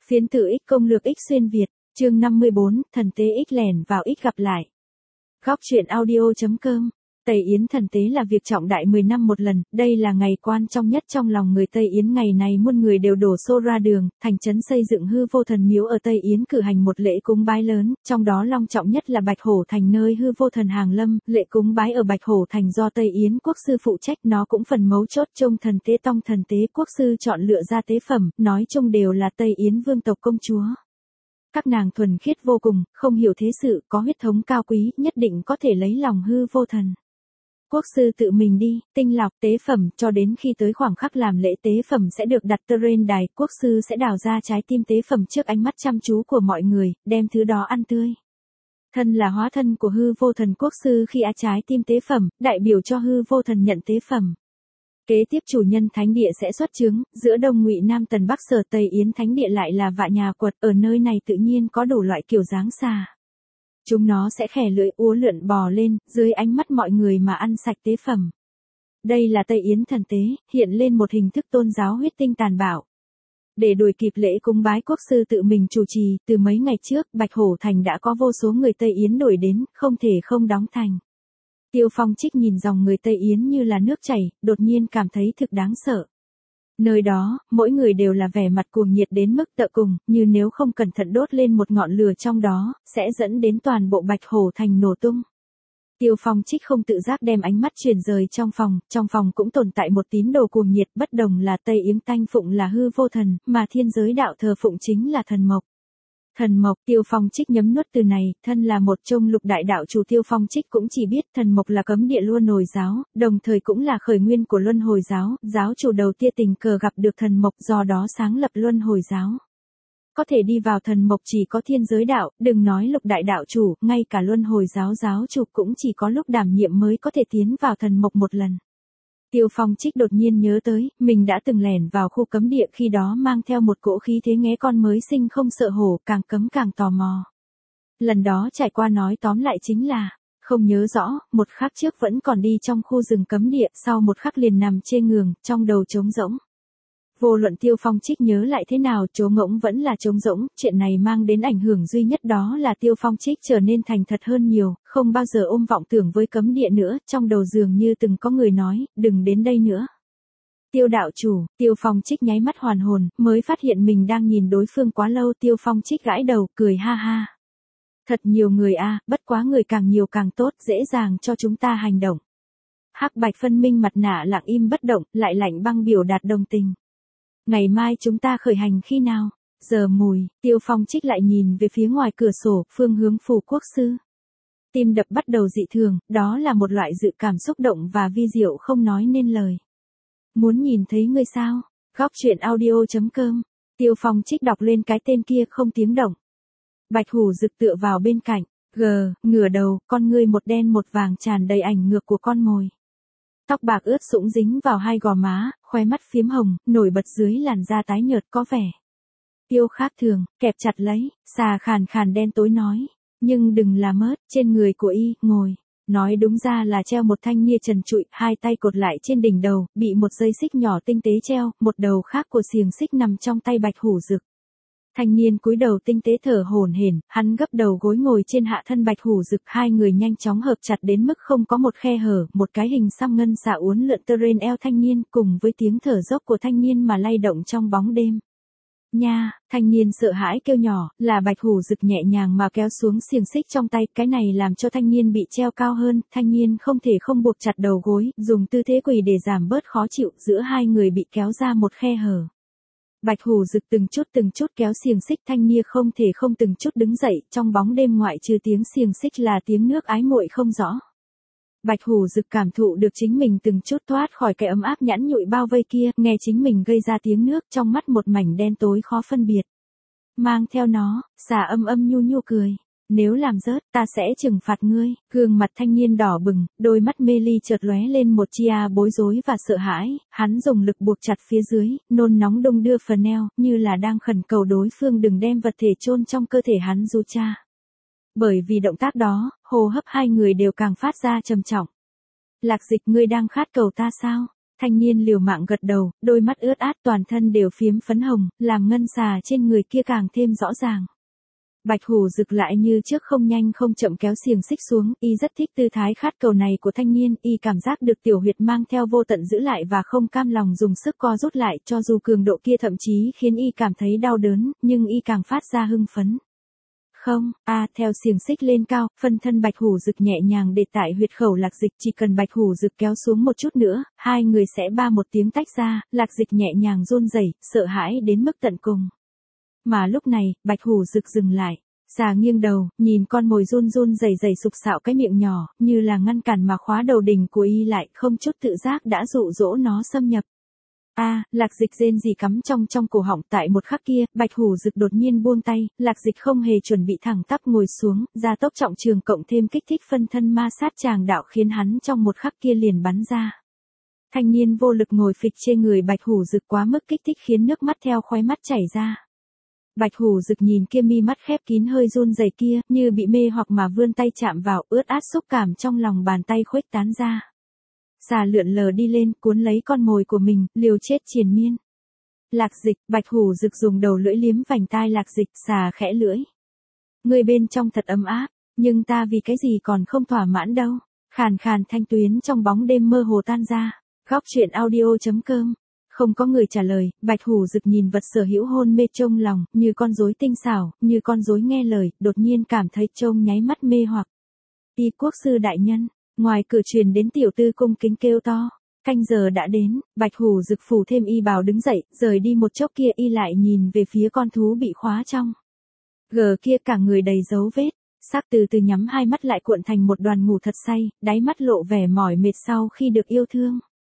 Phiến tử X công lược X xuyên Việt, chương 54, thần tế X lẻn vào X gặp lại. Góc truyện audio.com. Tây Yến thần tế là việc trọng đại 10 năm một lần, đây là ngày quan trọng nhất trong lòng người Tây Yến. Ngày này muôn người đều đổ xô ra đường, thành trấn xây dựng hư vô thần miếu ở Tây Yến cử hành một lễ cúng bái lớn, trong đó long trọng nhất là Bạch Hổ Thành nơi hư vô thần hàng lâm. Lễ cúng bái ở Bạch Hổ Thành do Tây Yến quốc sư phụ trách, nó cũng phần mấu chốt trong thần tế tông. Thần tế quốc sư chọn lựa ra tế phẩm, nói chung đều là Tây Yến vương tộc công chúa. Các nàng thuần khiết vô cùng, không hiểu thế sự, có huyết thống cao quý, nhất định có thể lấy lòng hư vô thần. Quốc sư tự mình đi, tinh lọc tế phẩm, cho đến khi tới khoảng khắc làm lễ tế phẩm sẽ được đặt trên đài, quốc sư sẽ đào ra trái tim tế phẩm trước ánh mắt chăm chú của mọi người, đem thứ đó ăn tươi. Thân là hóa thân của hư vô thần, quốc sư khi trái tim tế phẩm, đại biểu cho hư vô thần nhận tế phẩm. Kế tiếp chủ nhân thánh địa sẽ xuất chứng, giữa Đông Ngụy Nam Tần Bắc Sở Tây Yến thánh địa lại là Vạ Nhà Quật, ở nơi này tự nhiên có đủ loại kiểu dáng xà. Chúng nó sẽ khè lưỡi uốn lượn bò lên, dưới ánh mắt mọi người mà ăn sạch tế phẩm. Đây là Tây Yến thần tế, hiện lên một hình thức tôn giáo huyết tinh tàn bạo. Để đuổi kịp lễ cúng bái, quốc sư tự mình chủ trì, từ mấy ngày trước, Bạch Hổ Thành đã có vô số người Tây Yến đuổi đến, không thể không đóng thành. Tiêu Phong Trích nhìn dòng người Tây Yến như là nước chảy, đột nhiên cảm thấy thực đáng sợ. Nơi đó, mỗi người đều là vẻ mặt cuồng nhiệt đến mức tận cùng, như nếu không cẩn thận đốt lên một ngọn lửa trong đó, sẽ dẫn đến toàn bộ Bạch Hổ Thành nổ tung. Tiêu Phong Trích không tự giác đem ánh mắt chuyển rời trong phòng cũng tồn tại một tín đồ cuồng nhiệt, bất đồng là Tây Yến tanh phụng là hư vô thần, mà thiên giới đạo thờ phụng chính là thần mộc. Thần mộc, Tiêu Phong Trích nhấm nuốt từ này, thân là một trong lục đại đạo chủ, Tiêu Phong Trích cũng chỉ biết thần mộc là cấm địa luân hồi giáo, đồng thời cũng là khởi nguyên của luân hồi giáo, giáo chủ đầu tiên tình cờ gặp được thần mộc, do đó sáng lập luân hồi giáo. Có thể đi vào thần mộc chỉ có thiên giới đạo, đừng nói lục đại đạo chủ, ngay cả luân hồi giáo giáo chủ cũng chỉ có lúc đảm nhiệm mới có thể tiến vào thần mộc một lần. Tiêu Phong Trích đột nhiên nhớ tới, mình đã từng lẻn vào khu cấm địa, khi đó mang theo một cỗ khí thế nghé con mới sinh không sợ hổ, càng cấm càng tò mò. Lần đó trải qua nói tóm lại chính là, không nhớ rõ, một khắc trước vẫn còn đi trong khu rừng cấm địa, sau một khắc liền nằm trên giường, trong đầu trống rỗng. Vô luận Tiêu Phong Trích nhớ lại thế nào, trống ngỗng vẫn là trống rỗng, chuyện này mang đến ảnh hưởng duy nhất đó là Tiêu Phong Trích trở nên thành thật hơn nhiều, không bao giờ ôm vọng tưởng với cấm địa nữa, trong đầu dường như từng có người nói, đừng đến đây nữa. Tiêu đạo chủ, Tiêu Phong Trích nháy mắt hoàn hồn, mới phát hiện mình đang nhìn đối phương quá lâu. Tiêu Phong Trích gãi đầu, cười ha ha. Thật nhiều người a, bất quá người càng nhiều càng tốt, dễ dàng cho chúng ta hành động. Hắc Bạch phân minh mặt nạ lặng im bất động, lại lạnh băng biểu đạt đồng tình. Ngày mai chúng ta khởi hành khi nào? Giờ mùi, Tiêu Phong Trích lại nhìn về phía ngoài cửa sổ, phương hướng phủ quốc sư. Tim đập bắt đầu dị thường, đó là một loại dự cảm xúc động và vi diệu không nói nên lời. Muốn nhìn thấy người sao? Góc truyện audio.com. Tiêu Phong Trích đọc lên cái tên kia không tiếng động. Bạch Hủ Dực tựa vào bên cạnh, ngửa đầu, con ngươi một đen một vàng tràn đầy ảnh ngược của con mồi. Tóc bạc ướt sũng dính vào hai gò má, khóe mắt phiếm hồng, nổi bật dưới làn da tái nhợt có vẻ tiêu khác thường, kẹp chặt lấy, xà khàn khàn đen tối nói, nhưng đừng làm ớt, trên người của y, ngồi. Nói đúng ra là treo một thanh nia trần trụi, hai tay cột lại trên đỉnh đầu, bị một dây xích nhỏ tinh tế treo, một đầu khác của xiềng xích nằm trong tay Bạch Hủ Dực. Thanh niên cúi đầu tinh tế thở hổn hển, hắn gấp đầu gối ngồi trên hạ thân Bạch Hủ Dực, hai người nhanh chóng hợp chặt đến mức không có một khe hở, một cái hình xăm ngân xạ uốn lượn trên eo thanh niên, cùng với tiếng thở dốc của thanh niên mà lay động trong bóng đêm. Nha, thanh niên sợ hãi kêu nhỏ, là Bạch Hủ Dực nhẹ nhàng mà kéo xuống xiềng xích trong tay, cái này làm cho thanh niên bị treo cao hơn, thanh niên không thể không buộc chặt đầu gối, dùng tư thế quỳ để giảm bớt khó chịu, giữa hai người bị kéo ra một khe hở. Bạch Hủ Dực từng chút kéo xiềng xích, thanh niên không thể không từng chút đứng dậy, trong bóng đêm ngoại trừ tiếng xiềng xích là tiếng nước ái muội không rõ. Bạch Hủ Dực cảm thụ được chính mình từng chút thoát khỏi cái ấm áp nhẵn nhụi bao vây kia, nghe chính mình gây ra tiếng nước, trong mắt một mảnh đen tối khó phân biệt. Mang theo nó, xà âm âm nhu nhu cười. Nếu làm rớt, ta sẽ trừng phạt ngươi. Gương mặt thanh niên đỏ bừng, đôi mắt mê ly chợt lóe lên một chia bối rối và sợ hãi, hắn dùng lực buộc chặt phía dưới, nôn nóng đung đưa phần eo, như là đang khẩn cầu đối phương đừng đem vật thể chôn trong cơ thể hắn du cha. Bởi vì động tác đó, hô hấp hai người đều càng phát ra trầm trọng. Lạc Dịch, ngươi đang khát cầu ta sao? Thanh niên liều mạng gật đầu, đôi mắt ướt át toàn thân đều phiếm phấn hồng, làm ngân xà trên người kia càng thêm rõ ràng. Bạch Hủ Dực lại như trước không nhanh không chậm kéo xiềng xích xuống, y rất thích tư thái khát cầu này của thanh niên, y cảm giác được tiểu huyệt mang theo vô tận giữ lại và không cam lòng dùng sức co rút lại, cho dù cường độ kia thậm chí khiến y cảm thấy đau đớn, nhưng y càng phát ra hưng phấn. Không, theo xiềng xích lên cao, phân thân Bạch Hủ Dực nhẹ nhàng để tại huyệt khẩu Lạc Dịch, chỉ cần Bạch Hủ Dực kéo xuống một chút nữa, hai người sẽ ba một tiếng tách ra, Lạc Dịch nhẹ nhàng run rẩy, sợ hãi đến mức tận cùng. Mà lúc này, Bạch Hủ Dực dừng lại, xà nghiêng đầu, nhìn con mồi run run rẩy rẩy sục sạo cái miệng nhỏ, như là ngăn cản mà khóa đầu đỉnh của y lại, không chút tự giác đã dụ dỗ nó xâm nhập. Lạc Dịch rên rỉ cắm trong cổ họng. Tại một khắc kia, Bạch Hủ Dực đột nhiên buông tay, Lạc Dịch không hề chuẩn bị thẳng tắp ngồi xuống, gia tốc trọng trường cộng thêm kích thích phân thân ma sát tràng đạo khiến hắn trong một khắc kia liền bắn ra. Thanh niên vô lực ngồi phịch trên người Bạch Hủ Dực quá mức kích thích khiến nước mắt theo khóe mắt chảy ra. Bạch Hủ Dực nhìn kia mi mắt khép kín hơi run rẩy kia, như bị mê hoặc mà vươn tay chạm vào, ướt át xúc cảm trong lòng bàn tay khuếch tán ra. Xà lượn lờ đi lên, cuốn lấy con mồi của mình, liều chết triền miên. Lạc Dịch, Bạch Hủ Dực dùng đầu lưỡi liếm vành tai Lạc Dịch, xà khẽ lưỡi. Người bên trong thật ấm áp, nhưng ta vì cái gì còn không thỏa mãn đâu. Khàn khàn thanh tuyến trong bóng đêm mơ hồ tan ra. Góc truyện audio.com. Không có người trả lời, Bạch Hủ Dực nhìn vật sở hữu hôn mê trông lòng, như con rối tinh xảo, như con rối nghe lời, đột nhiên cảm thấy trông nháy mắt mê hoặc. Y quốc sư đại nhân, ngoài cửa truyền đến tiểu tư cung kính kêu to. Canh giờ đã đến, Bạch Hủ Dực phủ thêm y bào đứng dậy, rời đi một chốc kia y lại nhìn về phía con thú bị khóa trong. Gờ kia cả người đầy dấu vết, xác từ từ nhắm hai mắt lại cuộn thành một đoàn ngủ thật say, đáy mắt lộ vẻ mỏi mệt sau khi được yêu thương.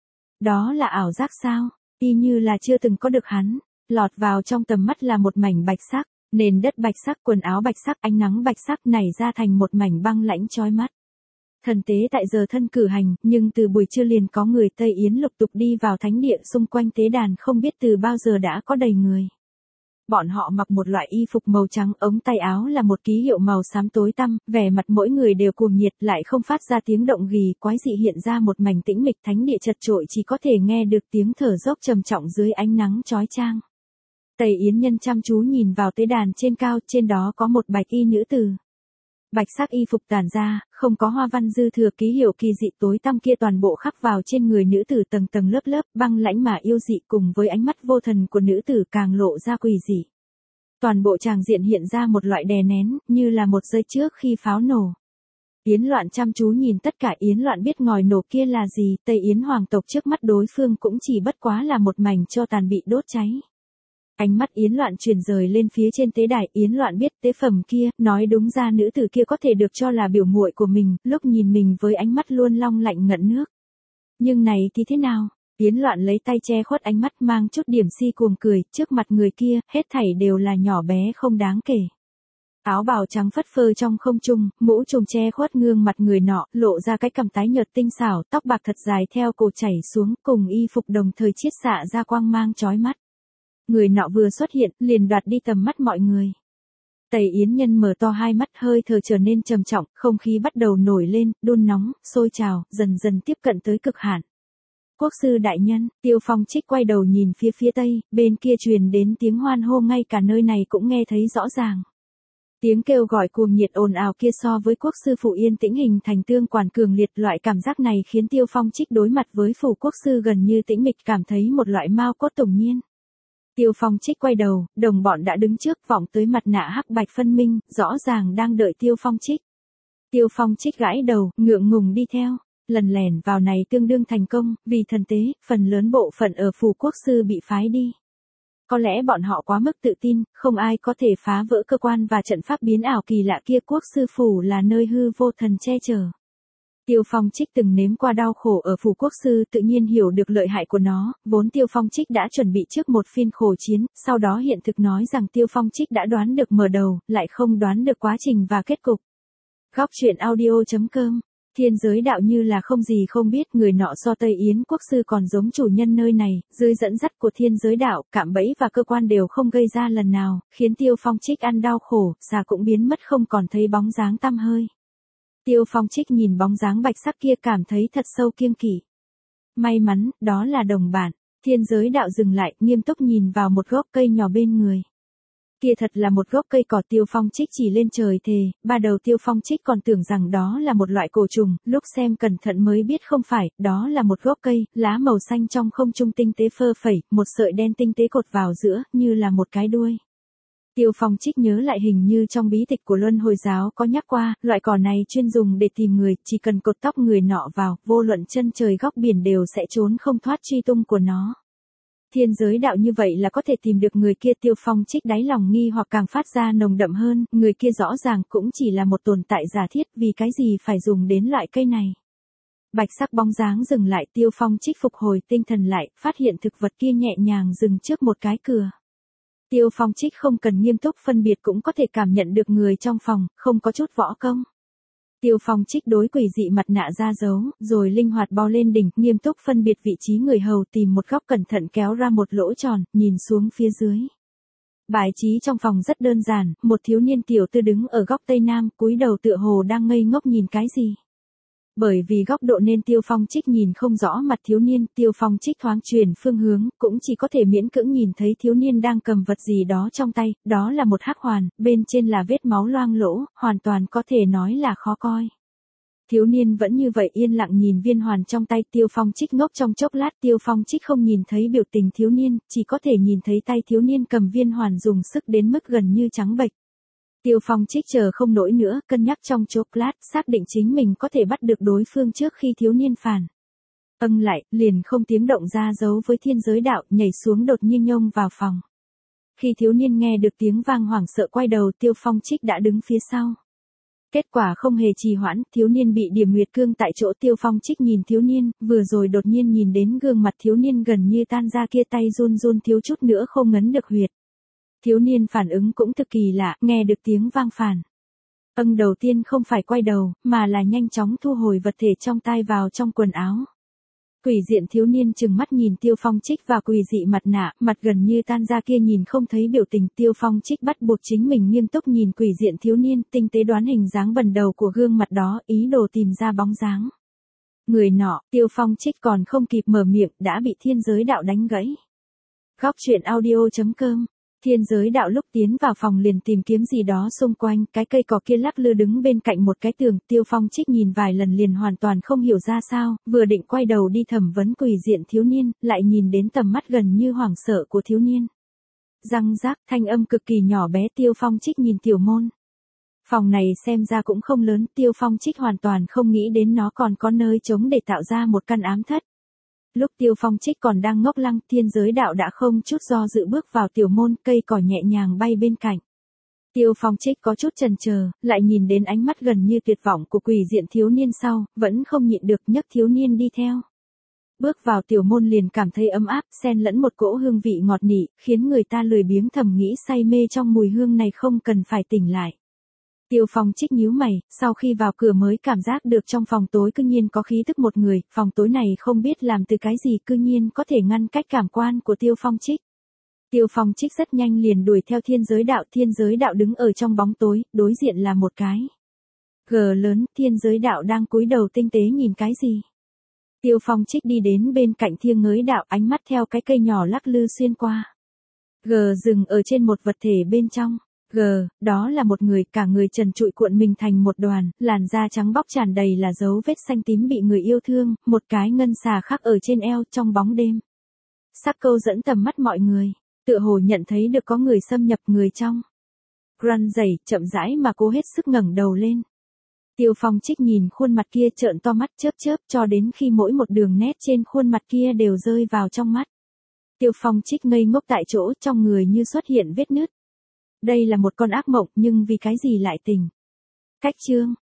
Đó là ảo giác sao? Y như là chưa từng có được hắn, lọt vào trong tầm mắt là một mảnh bạch sắc, nền đất bạch sắc, quần áo bạch sắc, ánh nắng bạch sắc nảy ra thành một mảnh băng lãnh chói mắt. Thần tế tại giờ thân cử hành, nhưng từ buổi trưa liền có người Tây Yến lục tục đi vào thánh địa, xung quanh tế đàn không biết từ bao giờ đã có đầy người. Bọn họ mặc một loại y phục màu trắng, ống tay áo là một ký hiệu màu xám tối tăm, vẻ mặt mỗi người đều cuồng nhiệt, lại không phát ra tiếng động gỉ quái dị, hiện ra một mảnh tĩnh mịch, thánh địa chật chội, chỉ có thể nghe được tiếng thở dốc trầm trọng dưới ánh nắng chói chang. Tây Yến nhân chăm chú nhìn vào tế đàn trên cao, trên đó có một bạch y nữ tử. Bạch sắc y phục tản ra, không có hoa văn dư thừa, ký hiệu kỳ dị tối tăm kia toàn bộ khắc vào trên người nữ tử tầng tầng lớp lớp, băng lãnh mà yêu dị, cùng với ánh mắt vô thần của nữ tử càng lộ ra quỷ dị. Toàn bộ tràng diện hiện ra một loại đè nén, như là một giây trước khi pháo nổ. Yến Loạn chăm chú nhìn tất cả. Yến Loạn biết ngòi nổ kia là gì, Tây Yến hoàng tộc trước mắt đối phương cũng chỉ bất quá là một mảnh tro tàn bị đốt cháy. Ánh mắt Yến Loạn chuyển rời lên phía trên tế đài, Yến Loạn biết tế phẩm kia, nói đúng ra nữ tử kia có thể được cho là biểu muội của mình, lúc nhìn mình với ánh mắt luôn long lạnh ngận nước. Nhưng này thì thế nào? Yến Loạn lấy tay che khuất ánh mắt, mang chút điểm si cuồng cười, trước mặt người kia, hết thảy đều là nhỏ bé không đáng kể. Áo bào trắng phất phơ trong không trung, mũ trùm che khuất gương mặt người nọ, lộ ra cái cằm tái nhợt tinh xảo, tóc bạc thật dài theo cổ chảy xuống, cùng y phục đồng thời chiết xạ ra quang mang chói mắt. Người nọ vừa xuất hiện, liền đoạt đi tầm mắt mọi người. Tây Yến nhân mở to hai mắt, hơi thở trở nên trầm trọng, không khí bắt đầu nổi lên, đun nóng, sôi trào, dần dần tiếp cận tới cực hạn. Quốc sư đại nhân, Tiêu Phong Trích quay đầu nhìn phía tây, bên kia truyền đến tiếng hoan hô, ngay cả nơi này cũng nghe thấy rõ ràng. Tiếng kêu gọi cuồng nhiệt ồn ào kia so với quốc sư phủ yên tĩnh hình thành tương quan cường liệt, loại cảm giác này khiến Tiêu Phong Trích đối mặt với phủ quốc sư gần như tĩnh mịch, cảm thấy một loại mao cốt tủng nhiên. Tiêu Phong Trích quay đầu, đồng bọn đã đứng trước, vọng tới mặt nạ hắc bạch phân minh, rõ ràng đang đợi Tiêu Phong Trích. Tiêu Phong Trích gãi đầu, ngượng ngùng đi theo. Lần lẻn vào này tương đương thành công, vì thần tế, phần lớn bộ phận ở phủ quốc sư bị phái đi. Có lẽ bọn họ quá mức tự tin, không ai có thể phá vỡ cơ quan và trận pháp biến ảo kỳ lạ kia, quốc sư phủ là nơi hư vô thần che chở. Tiêu Phong Trích từng nếm qua đau khổ ở phủ quốc sư, tự nhiên hiểu được lợi hại của nó, vốn Tiêu Phong Trích đã chuẩn bị trước một phiên khổ chiến, sau đó hiện thực nói rằng Tiêu Phong Trích đã đoán được mở đầu, lại không đoán được quá trình và kết cục. Góc truyện audio.com. Thiên giới đạo như là không gì không biết, người nọ so Tây Yến quốc sư còn giống chủ nhân nơi này, dưới dẫn dắt của thiên giới đạo, cạm bẫy và cơ quan đều không gây ra lần nào, khiến Tiêu Phong Trích ăn đau khổ, xà cũng biến mất không còn thấy bóng dáng tăm hơi. Tiêu Phong Trích nhìn bóng dáng bạch sắc kia cảm thấy thật sâu kiêng kỵ. May mắn, đó là đồng bạn. Thiên giới đạo dừng lại, nghiêm túc nhìn vào một gốc cây nhỏ bên người. Kia thật là một gốc cây cỏ. Tiêu Phong Trích chỉ lên trời thề, ban đầu Tiêu Phong Trích còn tưởng rằng đó là một loại cổ trùng, lúc xem cẩn thận mới biết không phải, đó là một gốc cây, lá màu xanh trong không trung tinh tế phơ phẩy, một sợi đen tinh tế cột vào giữa, như là một cái đuôi. Tiêu Phong Trích nhớ lại hình như trong bí tịch của Luân Hồi giáo có nhắc qua, loại cỏ này chuyên dùng để tìm người, chỉ cần cột tóc người nọ vào, vô luận chân trời góc biển đều sẽ trốn không thoát truy tung của nó. Thiên giới đạo như vậy là có thể tìm được người kia. Tiêu Phong Trích đáy lòng nghi hoặc càng phát ra nồng đậm hơn, người kia rõ ràng cũng chỉ là một tồn tại giả thiết, vì cái gì phải dùng đến loại cây này. Bạch sắc bóng dáng dừng lại, Tiêu Phong Trích phục hồi tinh thần lại, phát hiện thực vật kia nhẹ nhàng dừng trước một cái cửa. Tiêu Phong Trích không cần nghiêm túc phân biệt cũng có thể cảm nhận được người trong phòng, không có chút võ công. Tiêu Phong Trích đối quỷ dị mặt nạ ra giấu, rồi linh hoạt bò lên đỉnh, nghiêm túc phân biệt vị trí người hầu, tìm một góc cẩn thận kéo ra một lỗ tròn, nhìn xuống phía dưới. Bài trí trong phòng rất đơn giản, một thiếu niên tiểu tư đứng ở góc tây nam, cúi đầu tựa hồ đang ngây ngốc nhìn cái gì. Bởi vì góc độ nên Tiêu Phong Trích nhìn không rõ mặt thiếu niên, Tiêu Phong Trích thoáng chuyển phương hướng, cũng chỉ có thể miễn cưỡng nhìn thấy thiếu niên đang cầm vật gì đó trong tay, đó là một hắc hoàn, bên trên là vết máu loang lỗ, hoàn toàn có thể nói là khó coi. Thiếu niên vẫn như vậy yên lặng nhìn viên hoàn trong tay. Tiêu Phong Trích ngốc trong chốc lát, Tiêu Phong Trích không nhìn thấy biểu tình thiếu niên, chỉ có thể nhìn thấy tay thiếu niên cầm viên hoàn dùng sức đến mức gần như trắng bệch. Tiêu Phong Trích chờ không nổi nữa, cân nhắc trong chốc lát, xác định chính mình có thể bắt được đối phương trước khi thiếu niên phản. Lại, liền không tiếng động ra giấu với thiên giới đạo, nhảy xuống đột nhiên nhông vào phòng. Khi thiếu niên nghe được tiếng vang hoảng sợ quay đầu, Tiêu Phong Trích đã đứng phía sau. Kết quả không hề trì hoãn, thiếu niên bị điểm nguyệt cương tại chỗ. Tiêu Phong Trích nhìn thiếu niên, vừa rồi đột nhiên nhìn đến gương mặt thiếu niên gần như tan ra kia, tay run run thiếu chút nữa không ngấn được huyệt. Thiếu niên phản ứng cũng thực kỳ lạ, nghe được tiếng vang phản. Đầu tiên không phải quay đầu, mà là nhanh chóng thu hồi vật thể trong tay vào trong quần áo. Quỷ diện thiếu niên trừng mắt nhìn Tiêu Phong Trích và quỷ dị mặt nạ, mặt gần như tan ra kia nhìn không thấy biểu tình. Tiêu Phong Trích bắt buộc chính mình nghiêm túc nhìn quỷ diện thiếu niên, tinh tế đoán hình dáng bần đầu của gương mặt đó, ý đồ tìm ra bóng dáng người nọ. Tiêu Phong Trích còn không kịp mở miệng, đã bị thiên giới đạo đánh gãy. Góc truyện audio.com. Thiên giới đạo lúc tiến vào phòng liền tìm kiếm gì đó xung quanh, cái cây cỏ kia lắc lư đứng bên cạnh một cái tường. Tiêu Phong Trích nhìn vài lần liền hoàn toàn không hiểu ra sao, vừa định quay đầu đi thẩm vấn quỷ diện thiếu niên, lại nhìn đến tầm mắt gần như hoảng sợ của thiếu niên. Răng rác, thanh âm cực kỳ nhỏ bé. Tiêu Phong Trích nhìn tiểu môn. Phòng này xem ra cũng không lớn, Tiêu Phong Trích hoàn toàn không nghĩ đến nó còn có nơi trống để tạo ra một căn ám thất. Lúc Tiêu Phong Trích còn đang ngốc lăng, thiên giới đạo đã không chút do dự bước vào tiểu môn, cây cỏ nhẹ nhàng bay bên cạnh. Tiêu Phong Trích có chút chần chờ, lại nhìn đến ánh mắt gần như tuyệt vọng của quỷ diện thiếu niên sau, vẫn không nhịn được nhấc thiếu niên đi theo. Bước vào tiểu môn liền cảm thấy ấm áp, xen lẫn một cỗ hương vị ngọt nị, khiến người ta lười biếng thầm nghĩ say mê trong mùi hương này không cần phải tỉnh lại. Tiêu Phong Trích nhíu mày, sau khi vào cửa mới cảm giác được trong phòng tối cư nhiên có khí tức một người, phòng tối này không biết làm từ cái gì cư nhiên có thể ngăn cách cảm quan của Tiêu Phong Trích. Tiêu Phong Trích rất nhanh liền đuổi theo thiên giới đạo đứng ở trong bóng tối, đối diện là một cái gờ lớn. Thiên giới đạo đang cúi đầu tinh tế nhìn cái gì. Tiêu Phong Trích đi đến bên cạnh thiên giới đạo, ánh mắt theo cái cây nhỏ lắc lư xuyên qua. Gờ dừng ở trên một vật thể bên trong. Đó là một người, cả người trần trụi cuộn mình thành một đoàn, làn da trắng bóc tràn đầy là dấu vết xanh tím bị người yêu thương, một cái ngân xà khắc ở trên eo. Trong bóng đêm, sắc câu dẫn tầm mắt mọi người, tựa hồ nhận thấy được có người xâm nhập. Người trong run rẩy, chậm rãi mà cố hết sức ngẩng đầu lên. Tiêu Phong Trích nhìn khuôn mặt kia trợn to mắt chớp chớp, cho đến khi mỗi một đường nét trên khuôn mặt kia đều rơi vào trong mắt. Tiêu Phong Trích ngây ngốc tại chỗ, trong người như xuất hiện vết nứt. Đây là một con ác mộng, nhưng vì cái gì lại tỉnh? Cách chương